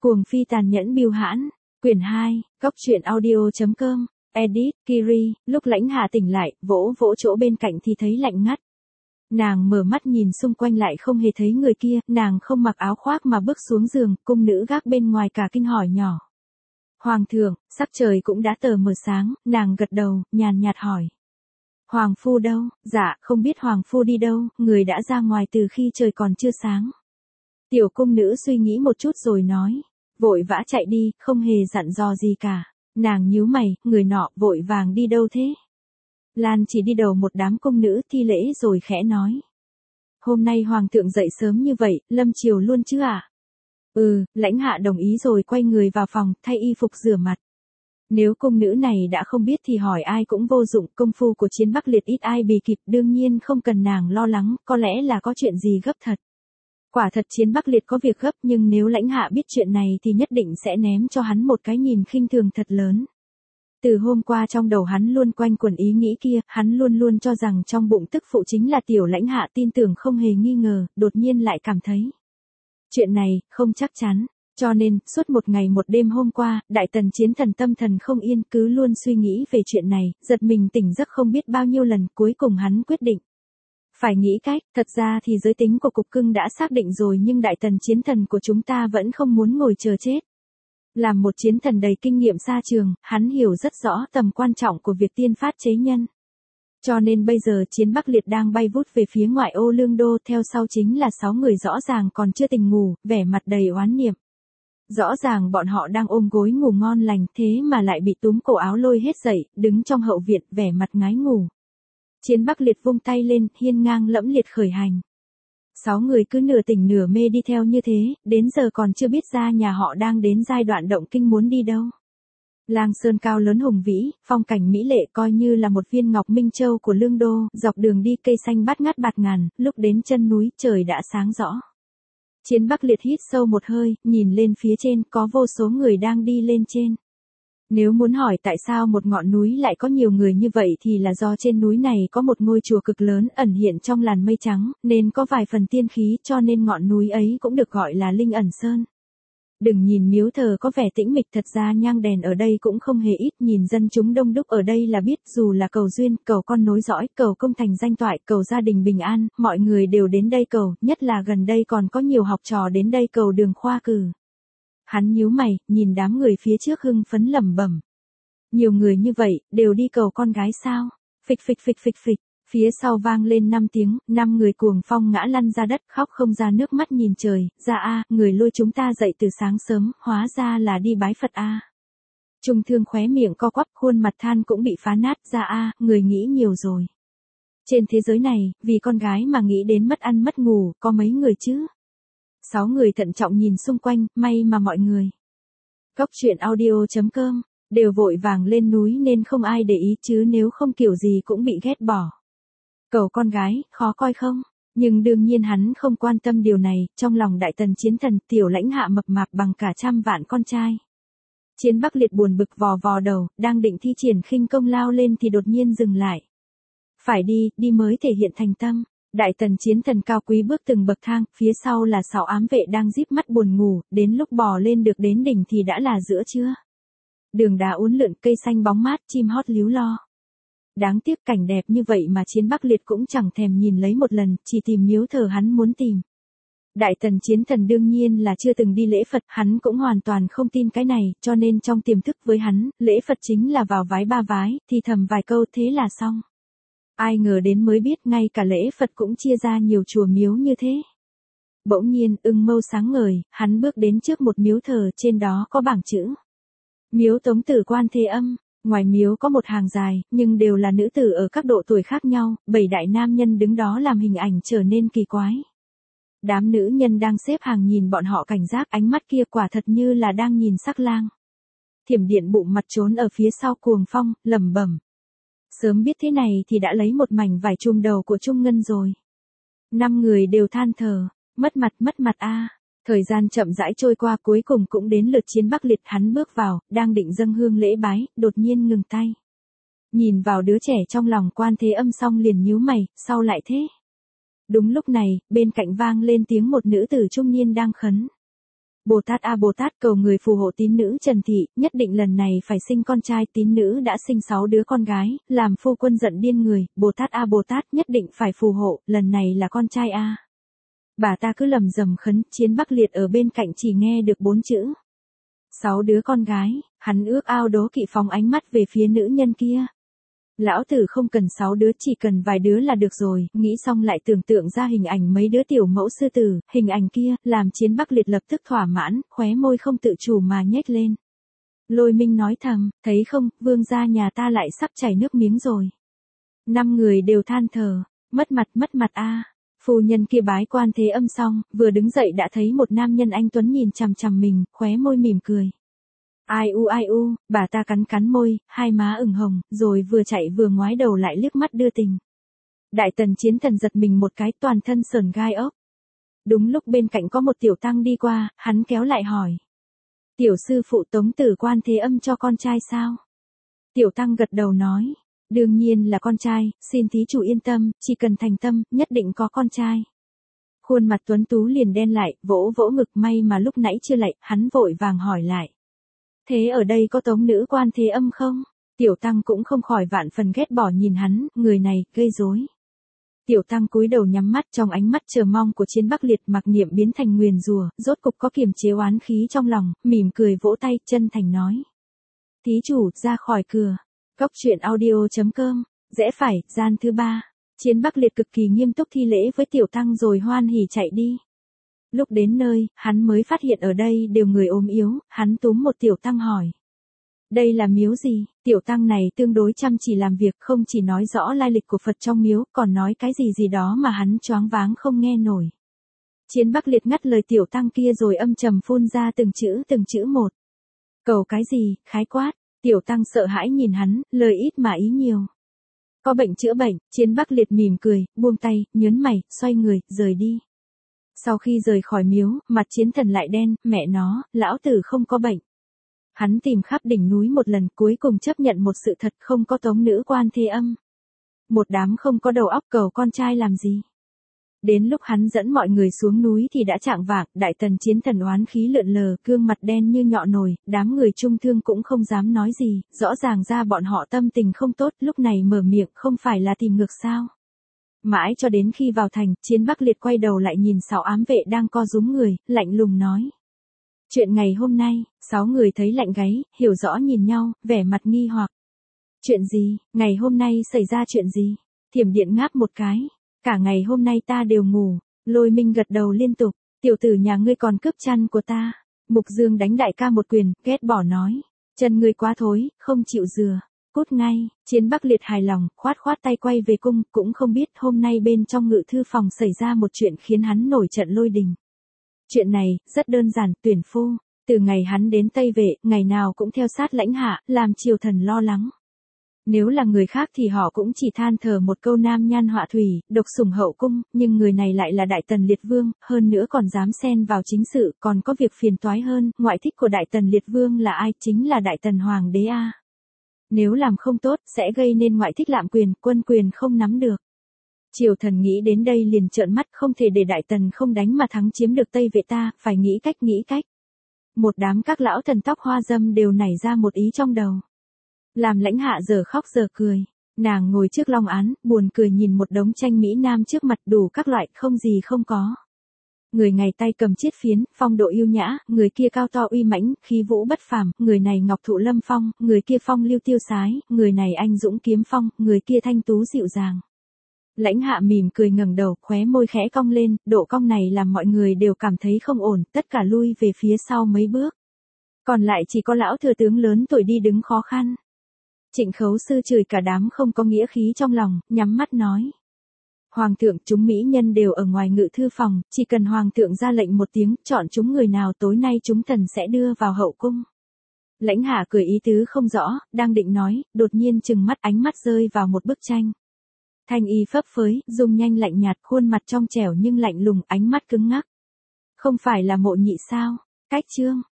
Cuồng phi tàn nhẫn bưu hãn, quyển 2, góc truyện audio.com, edit, Kiri, lúc Lãnh Hạ tỉnh lại, vỗ vỗ chỗ bên cạnh thì thấy lạnh ngắt. Nàng mở mắt nhìn xung quanh lại không hề thấy người kia, nàng không mặc áo khoác mà bước xuống giường, cung nữ gác bên ngoài cả kinh hỏi nhỏ. Hoàng thượng, sắc trời cũng đã tờ mờ sáng, nàng gật đầu, nhàn nhạt hỏi. Hoàng phu đâu? Dạ, không biết Hoàng phu đi đâu, người đã ra ngoài từ khi trời còn chưa sáng. Tiểu cung nữ suy nghĩ một chút rồi nói, vội vã chạy đi, không hề dặn dò gì cả. Nàng nhíu mày, người nọ vội vàng đi đâu thế? Lan chỉ đi đầu một đám cung nữ thi lễ rồi khẽ nói. Hôm nay Hoàng thượng dậy sớm như vậy, lâm chiều luôn chứ ạ? Lãnh Hạ đồng ý rồi quay người vào phòng, thay y phục rửa mặt. Nếu cung nữ này đã không biết thì hỏi ai cũng vô dụng, công phu của Chiến Bắc Liệt ít ai bì kịp, đương nhiên không cần nàng lo lắng, có lẽ là có chuyện gì gấp thật. Quả thật Chiến Bắc Liệt có việc gấp, nhưng nếu Lãnh Hạ biết chuyện này thì nhất định sẽ ném cho hắn một cái nhìn khinh thường thật lớn. Từ hôm qua trong đầu hắn luôn quanh quẩn ý nghĩ kia, hắn luôn luôn cho rằng trong bụng tức phụ chính là tiểu Lãnh Hạ, tin tưởng không hề nghi ngờ, đột nhiên lại cảm thấy. Chuyện này, không chắc chắn. Cho nên, suốt một ngày một đêm hôm qua, Đại Tần Chiến Thần tâm thần không yên, cứ luôn suy nghĩ về chuyện này, giật mình tỉnh giấc không biết bao nhiêu lần, cuối cùng hắn quyết định. Phải nghĩ cách, thật ra thì giới tính của cục cưng đã xác định rồi nhưng Đại Tần Chiến Thần của chúng ta vẫn không muốn ngồi chờ chết. Làm một chiến thần đầy kinh nghiệm xa trường, hắn hiểu rất rõ tầm quan trọng của việc tiên phát chế nhân. Cho nên bây giờ Chiến Bắc Liệt đang bay vút về phía ngoại ô Lương Đô, theo sau chính là 6 người rõ ràng còn chưa tỉnh ngủ, vẻ mặt đầy oán niệm. Rõ ràng bọn họ đang ôm gối ngủ ngon lành thế mà lại bị túm cổ áo lôi hết dậy, đứng trong hậu viện, vẻ mặt ngái ngủ. Chiến Bắc Liệt vung tay lên, hiên ngang lẫm liệt khởi hành. 6 người cứ nửa tỉnh nửa mê đi theo như thế, đến giờ còn chưa biết ra nhà họ đang đến giai đoạn động kinh muốn đi đâu. Lang sơn cao lớn hùng vĩ, phong cảnh mỹ lệ coi như là một viên ngọc minh châu của Lương Đô, dọc đường đi cây xanh bát ngát bạt ngàn, lúc đến chân núi trời đã sáng rõ. Chiến Bắc Liệt hít sâu một hơi, nhìn lên phía trên, có vô số người đang đi lên trên. Nếu muốn hỏi tại sao một ngọn núi lại có nhiều người như vậy thì là do trên núi này có một ngôi chùa cực lớn ẩn hiện trong làn mây trắng, nên có vài phần tiên khí cho nên ngọn núi ấy cũng được gọi là Linh Ẩn Sơn. Đừng nhìn miếu thờ có vẻ tĩnh mịch, thật ra nhang đèn ở đây cũng không hề ít, nhìn dân chúng đông đúc ở đây là biết, dù là cầu duyên, cầu con nối dõi, cầu công thành danh toại, cầu gia đình bình an, mọi người đều đến đây cầu, nhất là gần đây còn có nhiều học trò đến đây cầu đường khoa cử. Hắn nhíu mày, nhìn đám người phía trước hưng phấn lẩm bẩm. Nhiều người như vậy, đều đi cầu con gái sao? Phịch phịch phịch phịch phịch. Phía sau vang lên 5 tiếng, 5 người cuồng phong ngã lăn ra đất, khóc không ra nước mắt nhìn trời, ra a, người lôi chúng ta dậy từ sáng sớm, hóa ra là đi bái Phật a. Trung Thương khóe miệng co quắp, khuôn mặt than cũng bị phá nát, ra a, người nghĩ nhiều rồi. Trên thế giới này, vì con gái mà nghĩ đến mất ăn mất ngủ, có mấy người chứ? 6 người thận trọng nhìn xung quanh, may mà mọi người. Góc truyện audio.com, đều vội vàng lên núi nên không ai để ý chứ nếu không kiểu gì cũng bị ghét bỏ. Cầu con gái, khó coi không? Nhưng đương nhiên hắn không quan tâm điều này, trong lòng Đại Tần Chiến Thần, tiểu Lãnh Hạ mập mạp bằng cả 100 vạn con trai. Chiến Bắc Liệt buồn bực vò vò đầu, đang định thi triển khinh công lao lên thì đột nhiên dừng lại. Phải đi mới thể hiện thành tâm. Đại Tần Chiến Thần cao quý bước từng bậc thang, phía sau là 6 ám vệ đang díp mắt buồn ngủ, đến lúc bò lên được đến đỉnh thì đã là giữa trưa. Đường đá uốn lượn, cây xanh bóng mát, chim hót líu lo. Đáng tiếc cảnh đẹp như vậy mà Chiến Bắc Liệt cũng chẳng thèm nhìn lấy một lần, chỉ tìm miếu thờ hắn muốn tìm. Đại Tần Chiến Thần đương nhiên là chưa từng đi lễ Phật, hắn cũng hoàn toàn không tin cái này, cho nên trong tiềm thức với hắn, lễ Phật chính là vào vái 3 vái, thì thầm vài câu thế là xong. Ai ngờ đến mới biết ngay cả lễ Phật cũng chia ra nhiều chùa miếu như thế. Bỗng nhiên, ưng mâu sáng ngời, hắn bước đến trước một miếu thờ, trên đó có bảng chữ. Miếu Tống Tử Quan Thế Âm. Ngoài miếu có một hàng dài, nhưng đều là nữ tử ở các độ tuổi khác nhau, 7 đại nam nhân đứng đó làm hình ảnh trở nên kỳ quái. Đám nữ nhân đang xếp hàng nhìn bọn họ cảnh giác, ánh mắt kia quả thật như là đang nhìn sắc lang. Thiểm Điện bụng mặt trốn ở phía sau cuồng phong, lẩm bẩm. Sớm biết thế này thì đã lấy một mảnh vải trùm đầu của Trung Ngân rồi. 5 người đều than thở, mất mặt a. Thời gian chậm rãi trôi qua, cuối cùng cũng đến lượt Chiến Bắc Liệt, hắn bước vào, đang định dâng hương lễ bái, đột nhiên ngừng tay. Nhìn vào đứa trẻ trong lòng Quan Thế Âm xong liền nhíu mày, sao lại thế? Đúng lúc này, bên cạnh vang lên tiếng một nữ tử trung niên đang khấn. Bồ Tát a Bồ Tát, cầu người phù hộ tín nữ Trần Thị, nhất định lần này phải sinh con trai. Tín nữ đã sinh 6 đứa con gái, làm phu quân giận điên người. Bồ Tát a Bồ Tát, nhất định phải phù hộ, lần này là con trai a. Bà ta cứ lầm rầm khấn. Chiến Bắc Liệt ở bên cạnh chỉ nghe được 4 chữ. 6 đứa con gái, hắn ước ao đố kỵ phóng ánh mắt về phía nữ nhân kia. Lão tử không cần 6 đứa, chỉ cần vài đứa là được rồi. Nghĩ xong lại tưởng tượng ra hình ảnh mấy đứa tiểu mẫu sư tử, hình ảnh kia, làm Chiến Bắc Liệt lập tức thỏa mãn, khóe môi không tự chủ mà nhếch lên. Lôi Minh nói thầm, thấy không, vương gia nhà ta lại sắp chảy nước miếng rồi. 5 người đều than thở, mất mặt a. Phu nhân kia bái Quan Thế Âm xong, vừa đứng dậy đã thấy một nam nhân anh tuấn nhìn chằm chằm mình, khóe môi mỉm cười. Ai u, bà ta cắn môi, hai má ửng hồng, rồi vừa chạy vừa ngoái đầu lại liếc mắt đưa tình. Đại Tần Chiến Thần giật mình một cái, toàn thân sởn gai ốc. Đúng lúc bên cạnh có một tiểu tăng đi qua, hắn kéo lại hỏi. Tiểu sư phụ Tống Tử Quan Thế Âm cho con trai sao? Tiểu tăng gật đầu nói. Đương nhiên là con trai, xin thí chủ yên tâm, chỉ cần thành tâm, nhất định có con trai. Khuôn mặt tuấn tú liền đen lại, vỗ ngực, may mà lúc nãy chưa lạy, hắn vội vàng hỏi lại. Thế ở đây có Tống nữ Quan Thế Âm không? Tiểu tăng cũng không khỏi vạn phần ghét bỏ nhìn hắn, người này, gây rối. Tiểu tăng cúi đầu nhắm mắt, trong ánh mắt chờ mong của Chiến Bắc Liệt mặc niệm biến thành nguyền rủa, rốt cục có kiềm chế oán khí trong lòng, mỉm cười vỗ tay, chân thành nói. Thí chủ, ra khỏi cửa. Cốc truyện audio.com, rẽ phải, gian thứ 3. Chiến Bắc Liệt cực kỳ nghiêm túc thi lễ với tiểu tăng rồi hoan hỉ chạy đi. Lúc đến nơi, hắn mới phát hiện ở đây đều người ốm yếu, hắn túm một tiểu tăng hỏi. Đây là miếu gì? Tiểu tăng này tương đối chăm chỉ làm việc, không chỉ nói rõ lai lịch của Phật trong miếu, còn nói cái gì đó mà hắn choáng váng không nghe nổi. Chiến Bắc Liệt ngắt lời tiểu tăng kia rồi âm trầm phun ra từng chữ một. Cầu cái gì, khái quát. Tiểu tăng sợ hãi nhìn hắn, lời ít mà ý nhiều. Có bệnh chữa bệnh. Chiến Bắc Liệt mỉm cười, buông tay, nhớn mày, xoay người, rời đi. Sau khi rời khỏi miếu, mặt Chiến Thần lại đen, mẹ nó, lão tử không có bệnh. Hắn tìm khắp đỉnh núi một lần, cuối cùng chấp nhận một sự thật, không có Tống nữ Quan Thế Âm. Một đám không có đầu óc, cầu con trai làm gì. Đến lúc hắn dẫn mọi người xuống núi thì đã chạng vạng, Đại Tần Chiến Thần oán khí lượn lờ, gương mặt đen như nhọ nồi, đám người trung thương cũng không dám nói gì, rõ ràng ra bọn họ tâm tình không tốt, lúc này mở miệng không phải là tìm ngược sao. Mãi cho đến khi vào thành, Chiến Bắc Liệt quay đầu lại nhìn 6 ám vệ đang co rúm người, lạnh lùng nói. Chuyện ngày hôm nay, 6 người thấy lạnh gáy, hiểu rõ nhìn nhau, vẻ mặt nghi hoặc. Chuyện gì, ngày hôm nay xảy ra chuyện gì? Thiểm Điện ngáp một cái. Cả ngày hôm nay ta đều ngủ. Lôi Minh gật đầu liên tục. Tiểu tử nhà ngươi còn cướp chăn của ta. Mục Dương đánh đại ca một quyền, ghét bỏ nói. Chân ngươi quá thối, không chịu dừa. Cút ngay. Chiến Bắc Liệt hài lòng, khoát tay quay về cung, cũng không biết hôm nay bên trong ngự thư phòng xảy ra một chuyện khiến hắn nổi trận lôi đình. Chuyện này, rất đơn giản, tuyển phu. Từ ngày hắn đến Tây Vệ, ngày nào cũng theo sát lãnh hạ, làm triều thần lo lắng. Nếu là người khác thì họ cũng chỉ than thở một câu nam nhan họa thủy, độc sủng hậu cung, nhưng người này lại là Đại Tần Liệt Vương, hơn nữa còn dám xen vào chính sự, còn có việc phiền toái hơn, ngoại thích của Đại Tần Liệt Vương là ai, chính là Đại Tần Hoàng đế a. Nếu làm không tốt, sẽ gây nên ngoại thích lạm quyền, quân quyền không nắm được. Triều thần nghĩ đến đây liền trợn mắt, không thể để Đại Tần không đánh mà thắng chiếm được Tây Vệ ta, phải nghĩ cách. Một đám các lão thần tóc hoa dâm đều nảy ra một ý trong đầu. Làm lãnh hạ giờ khóc giờ cười. Nàng ngồi trước long án, buồn cười nhìn một đống tranh Mỹ Nam trước mặt đủ các loại, không gì không có. Người ngày tay cầm chiết phiến, phong độ yêu nhã, người kia cao to uy mãnh, khí vũ bất phàm, người này ngọc thụ lâm phong, người kia phong lưu tiêu sái, người này anh dũng kiếm phong, người kia thanh tú dịu dàng. Lãnh hạ mỉm cười ngẩng đầu, khóe môi khẽ cong lên, độ cong này làm mọi người đều cảm thấy không ổn, tất cả lui về phía sau mấy bước. Còn lại chỉ có lão thừa tướng lớn tuổi đi đứng khó khăn. Trịnh Khấu Sư chửi cả đám không có nghĩa khí trong lòng, nhắm mắt nói. Hoàng thượng, chúng mỹ nhân đều ở ngoài ngự thư phòng, chỉ cần hoàng thượng ra lệnh một tiếng, chọn chúng người nào tối nay chúng thần sẽ đưa vào hậu cung. Lãnh hạ cười ý tứ không rõ, đang định nói, đột nhiên chừng mắt, ánh mắt rơi vào một bức tranh. Thanh y phấp phới, dung nhanh lạnh nhạt, khuôn mặt trong trẻo nhưng lạnh lùng, ánh mắt cứng ngắc. Không phải là Mộ Nhị sao? Cách chương.